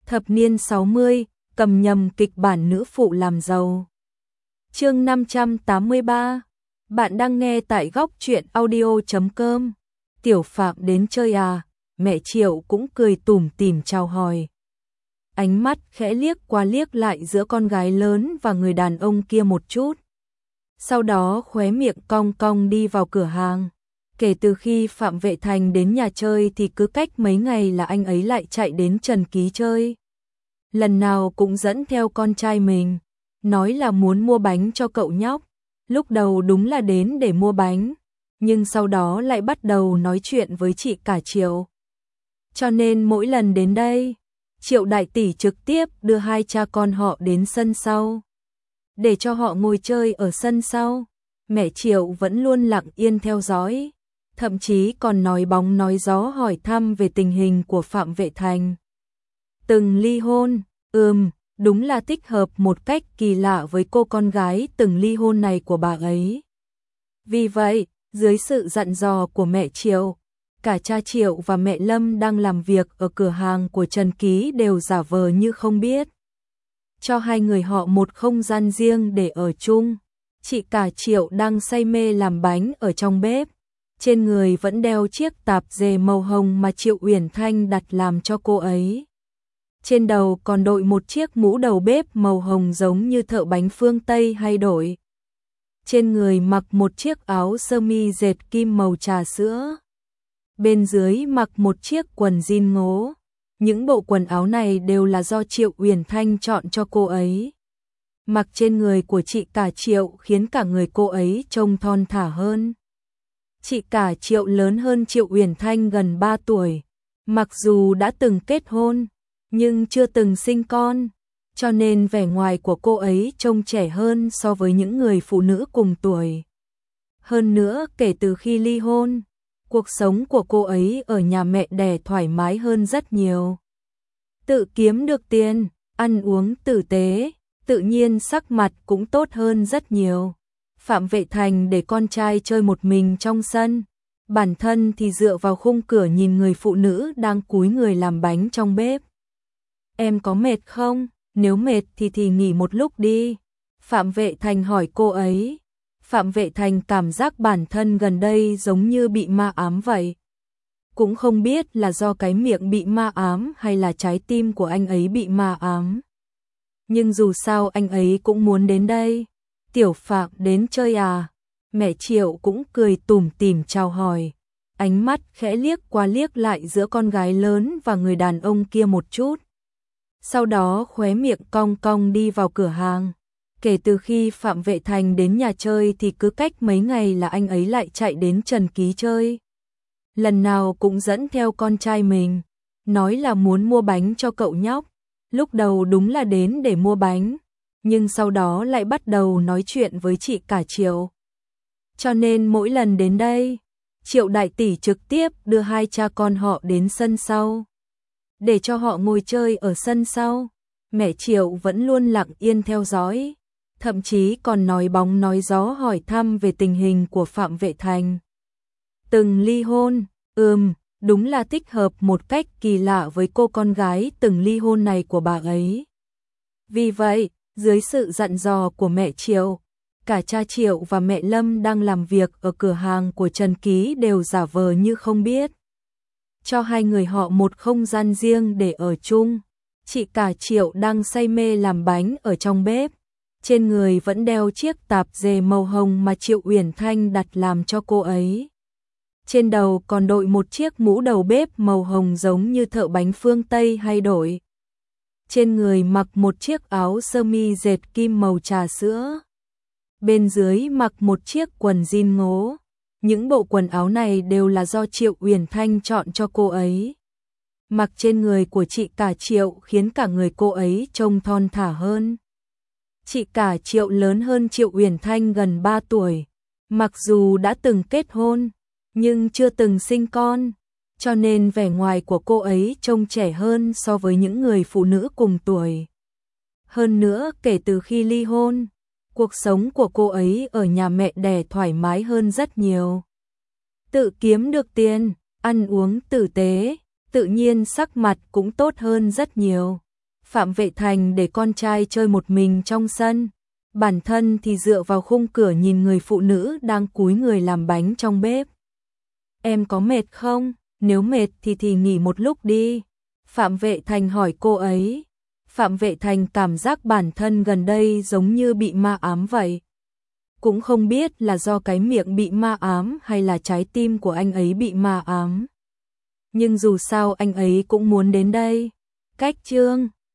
Thập niên 60, cầm nhầm kịch bản nữ phụ làm giàu. Chương 583. Bạn đang nghe tại góc truyện audio.com. Tiểu Phạm đến chơi à? Mẹ Triệu cũng cười tủm tỉm chào hỏi. Ánh mắt khẽ liếc qua liếc lại giữa con gái lớn và người đàn ông kia một chút. Sau đó khóe miệng cong cong đi vào cửa hàng. Kể từ khi Phạm Vệ Thành đến nhà chơi thì cứ cách mấy ngày là anh ấy lại chạy đến Trần Ký chơi. Lần nào cũng dẫn theo con trai mình, nói là muốn mua bánh cho cậu nhóc. Lúc đầu đúng là đến để mua bánh, nhưng sau đó lại bắt đầu nói chuyện với chị cả Triệu. Cho nên mỗi lần đến đây, Triệu đại tỷ trực tiếp đưa hai cha con họ đến sân sau, để cho họ ngồi chơi ở sân sau. Mẹ Triệu vẫn luôn lặng yên theo dõi, thậm chí còn nói bóng nói gió hỏi thăm về tình hình của Phạm Vệ Thành. Từng ly hôn, đúng là thích hợp một cách kỳ lạ với cô con gái từng ly hôn này của bà ấy. Vì vậy, dưới sự dặn dò của mẹ Triệu, cả cha Triệu và mẹ Lâm đang làm việc ở cửa hàng của Trần Ký đều giả vờ như không biết, cho hai người họ một không gian riêng để ở chung. Chị cả Triệu đang say mê làm bánh ở trong bếp, trên người vẫn đeo chiếc tạp dề màu hồng mà Triệu Uyển Thanh đặt làm cho cô ấy. Trên đầu còn đội một chiếc mũ đầu bếp màu hồng giống như thợ bánh phương Tây hay đổi. Trên người mặc một chiếc áo sơ mi dệt kim màu trà sữa. Bên dưới mặc một chiếc quần jean ngố. Những bộ quần áo này đều là do Triệu Uyển Thanh chọn cho cô ấy. Mặc trên người của chị cả Triệu khiến cả người cô ấy trông thon thả hơn. Chị cả Triệu lớn hơn Triệu Uyển Thanh gần 3 tuổi. Mặc dù đã từng kết hôn, nhưng chưa từng sinh con, cho nên vẻ ngoài của cô ấy trông trẻ hơn so với những người phụ nữ cùng tuổi. Hơn nữa, kể từ khi ly hôn, cuộc sống của cô ấy ở nhà mẹ đẻ thoải mái hơn rất nhiều. Tự kiếm được tiền, ăn uống tử tế, tự nhiên sắc mặt cũng tốt hơn rất nhiều. Phạm Vệ Thành để con trai chơi một mình trong sân, bản thân thì dựa vào khung cửa nhìn người phụ nữ đang cúi người làm bánh trong bếp. Em có mệt không? Nếu mệt thì nghỉ một lúc đi. Phạm Vệ Thành hỏi cô ấy. Phạm Vệ Thành cảm giác bản thân gần đây giống như bị ma ám vậy. Cũng không biết là do cái miệng bị ma ám hay là trái tim của anh ấy bị ma ám. Nhưng dù sao anh ấy cũng muốn đến đây. Tiểu Phạm đến chơi à? Mẹ Triệu cũng cười tủm tỉm chào hỏi. Ánh mắt khẽ liếc qua liếc lại giữa con gái lớn và người đàn ông kia một chút. Sau đó khóe miệng cong cong đi vào cửa hàng. Kể từ khi Phạm Vệ Thành đến nhà chơi thì cứ cách mấy ngày là anh ấy lại chạy đến Trần Ký chơi. Lần nào cũng dẫn theo con trai mình, nói là muốn mua bánh cho cậu nhóc. Lúc đầu đúng là đến để mua bánh, nhưng sau đó lại bắt đầu nói chuyện với chị cả Triệu. Cho nên mỗi lần đến đây, Triệu đại tỷ trực tiếp đưa hai cha con họ đến sân sau, để cho họ ngồi chơi ở sân sau. Mẹ Triệu vẫn luôn lặng yên theo dõi, thậm chí còn nói bóng nói gió hỏi thăm về tình hình của Phạm Vệ Thành. Từng ly hôn, đúng là thích hợp một cách kỳ lạ với cô con gái từng ly hôn này của bà ấy. Vì vậy, dưới sự dặn dò của mẹ Triệu, cả cha Triệu và mẹ Lâm đang làm việc ở cửa hàng của Trần Ký đều giả vờ như không biết, cho hai người họ một không gian riêng để ở chung. Chị cả Triệu đang say mê làm bánh ở trong bếp, trên người vẫn đeo chiếc tạp dề màu hồng mà Triệu Uyển Thanh đặt làm cho cô ấy. Trên đầu còn đội một chiếc mũ đầu bếp màu hồng giống như thợ bánh phương Tây hay đổi. Trên người mặc một chiếc áo sơ mi dệt kim màu trà sữa. Bên dưới mặc một chiếc quần jean ngố. Những bộ quần áo này đều là do Triệu Uyển Thanh chọn cho cô ấy. Mặc trên người của chị cả Triệu khiến cả người cô ấy trông thon thả hơn. Chị cả Triệu lớn hơn Triệu Uyển Thanh gần 3 tuổi. Mặc dù đã từng kết hôn, nhưng chưa từng sinh con, cho nên vẻ ngoài của cô ấy trông trẻ hơn so với những người phụ nữ cùng tuổi. Hơn nữa, kể từ khi ly hôn, cuộc sống của cô ấy ở nhà mẹ đẻ thoải mái hơn rất nhiều. Tự kiếm được tiền, ăn uống tử tế, tự nhiên sắc mặt cũng tốt hơn rất nhiều. Phạm Vệ Thành để con trai chơi một mình trong sân, bản thân thì dựa vào khung cửa nhìn người phụ nữ đang cúi người làm bánh trong bếp. Em có mệt không? Nếu mệt thì nghỉ một lúc đi. Phạm Vệ Thành hỏi cô ấy. Phạm Vệ Thành cảm giác bản thân gần đây giống như bị ma ám vậy. Cũng không biết là do cái miệng bị ma ám hay là trái tim của anh ấy bị ma ám. Nhưng dù sao anh ấy cũng muốn đến đây. Cách chương